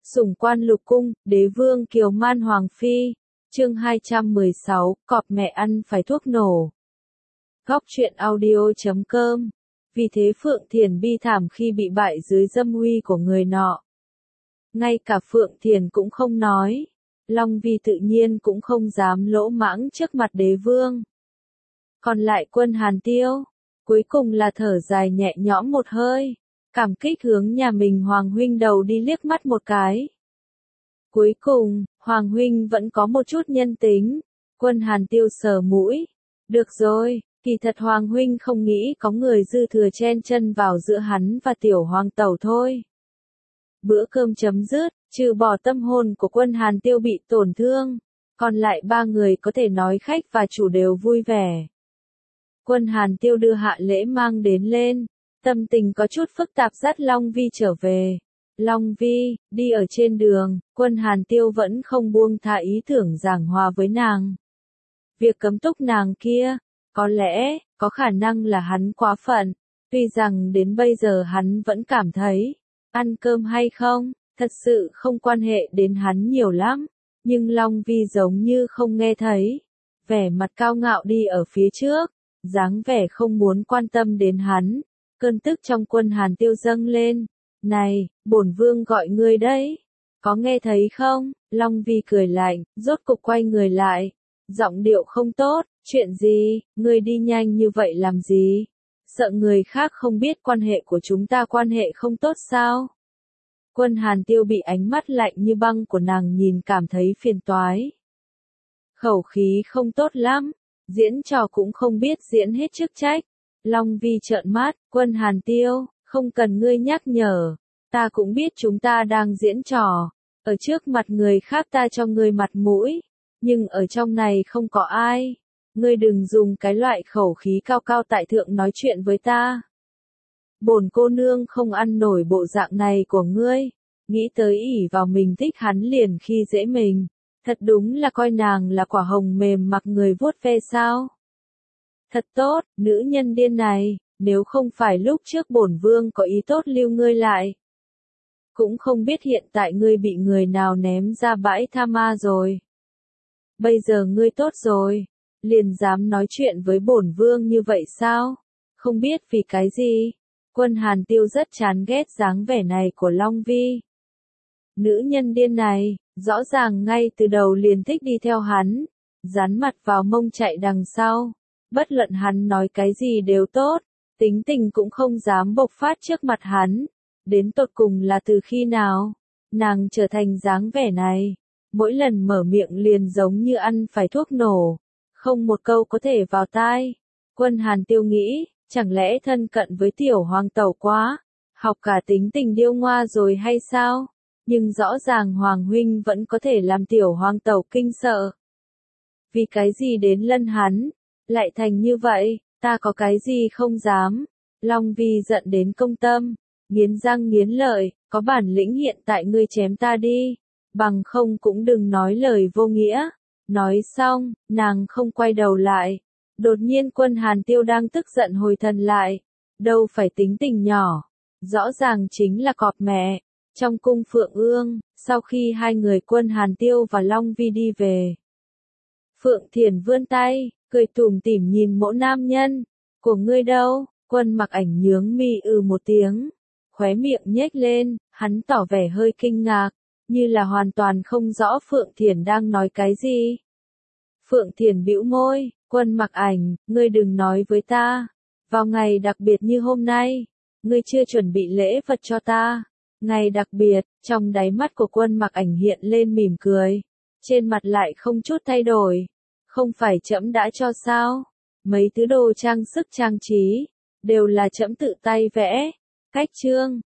Sủng quan lục cung, đế vương kiều man hoàng phi. Chương 216, cọp mẹ ăn phải thuốc nổ. Góc truyện audio.com. Vì thế Phượng Thiền bi thảm khi bị bại dưới dâm uy của người nọ. Ngay cả Phượng Thiền cũng không nói. Long Vi tự nhiên cũng không dám lỗ mãng trước mặt đế vương. Còn lại Quân Hàn Tiêu, cuối cùng là thở dài nhẹ nhõm một hơi, cảm kích hướng nhà mình Hoàng huynh đầu đi liếc mắt một cái. Cuối cùng, Hoàng huynh vẫn có một chút nhân tính. Quân Hàn Tiêu sờ mũi. Được rồi, kỳ thật Hoàng huynh không nghĩ có người dư thừa chen chân vào giữa hắn và tiểu hoàng tẩu thôi. Bữa cơm chấm dứt, trừ bỏ tâm hồn của Quân Hàn Tiêu bị tổn thương, còn lại ba người có thể nói khách và chủ đều vui vẻ. Quân Hàn Tiêu đưa hạ lễ mang đến lên, tâm tình có chút phức tạp dắt Long Vi trở về. Long Vi, đi ở trên đường, Quân Hàn Tiêu vẫn không buông tha ý tưởng giảng hòa với nàng. Việc cấm túc nàng kia, có lẽ, có khả năng là hắn quá phận, tuy rằng đến bây giờ hắn vẫn cảm thấy, ăn cơm hay không, thật sự không quan hệ đến hắn nhiều lắm, nhưng Long Vi giống như không nghe thấy, vẻ mặt cao ngạo đi ở phía trước, dáng vẻ không muốn quan tâm đến hắn, cơn tức trong Quân Hàn Tiêu dâng lên. Này, bổn vương gọi ngươi đấy, có nghe thấy không? Long Vi cười lạnh, rốt cục quay người lại, giọng điệu không tốt, chuyện gì, ngươi đi nhanh như vậy làm gì? Sợ người khác không biết quan hệ của chúng ta quan hệ không tốt sao? Quân Hàn Tiêu bị ánh mắt lạnh như băng của nàng nhìn cảm thấy phiền toái. Khẩu khí không tốt lắm, diễn trò cũng không biết diễn hết chức trách. Long Vi trợn mắt, Quân Hàn Tiêu, không cần ngươi nhắc nhở, ta cũng biết chúng ta đang diễn trò, ở trước mặt người khác ta cho ngươi mặt mũi, nhưng ở trong này không có ai, ngươi đừng dùng cái loại khẩu khí cao cao tại thượng nói chuyện với ta. Bổn cô nương không ăn nổi bộ dạng này của ngươi, nghĩ tới ỷ vào mình thích hắn liền khi dễ mình, thật đúng là coi nàng là quả hồng mềm mặc người vuốt ve sao. Thật tốt, nữ nhân điên này, nếu không phải lúc trước bổn vương có ý tốt lưu ngươi lại. Cũng không biết hiện tại ngươi bị người nào ném ra bãi tha ma rồi. Bây giờ ngươi tốt rồi, liền dám nói chuyện với bổn vương như vậy sao? Không biết vì cái gì? Quân Hàn Tiêu rất chán ghét dáng vẻ này của Long Vi. Nữ nhân điên này, rõ ràng ngay từ đầu liền thích đi theo hắn, dán mặt vào mông chạy đằng sau. Bất luận hắn nói cái gì đều tốt, tính tình cũng không dám bộc phát trước mặt hắn. Đến tột cùng là từ khi nào, nàng trở thành dáng vẻ này, mỗi lần mở miệng liền giống như ăn phải thuốc nổ, không một câu có thể vào tai. Quân Hàn Tiêu nghĩ, chẳng lẽ thân cận với tiểu hoàng tẩu quá, học cả tính tình điêu ngoa rồi hay sao? Nhưng rõ ràng Hoàng huynh vẫn có thể làm tiểu hoàng tẩu kinh sợ. Vì cái gì đến lân hắn, lại thành như vậy, ta có cái gì không dám. Long Vi giận đến công tâm, nghiến răng nghiến lợi, có bản lĩnh hiện tại ngươi chém ta đi, bằng không cũng đừng nói lời vô nghĩa. Nói xong, nàng không quay đầu lại. Đột nhiên Quân Hàn Tiêu đang tức giận hồi thần lại, đâu phải tính tình nhỏ, rõ ràng chính là cọp mẹ. Trong cung Phượng Ương, sau khi hai người Quân Hàn Tiêu và Long Vi đi về, Phượng Thiền vươn tay, cười tủm tỉm nhìn mỗ nam nhân, của ngươi đâu? Quân Mặc Ảnh nhướng mi một tiếng, khóe miệng nhếch lên, hắn tỏ vẻ hơi kinh ngạc, như là hoàn toàn không rõ Phượng Thiền đang nói cái gì. Phượng Thiền bĩu môi, Quân Mặc Ảnh, ngươi đừng nói với ta, vào ngày đặc biệt như hôm nay, ngươi chưa chuẩn bị lễ vật cho ta. Ngày đặc biệt, trong đáy mắt của Quân Mặc Ảnh hiện lên mỉm cười, trên mặt lại không chút thay đổi. Không phải trẫm đã cho sao? Mấy thứ đồ trang sức trang trí, đều là trẫm tự tay vẽ. Cách chương,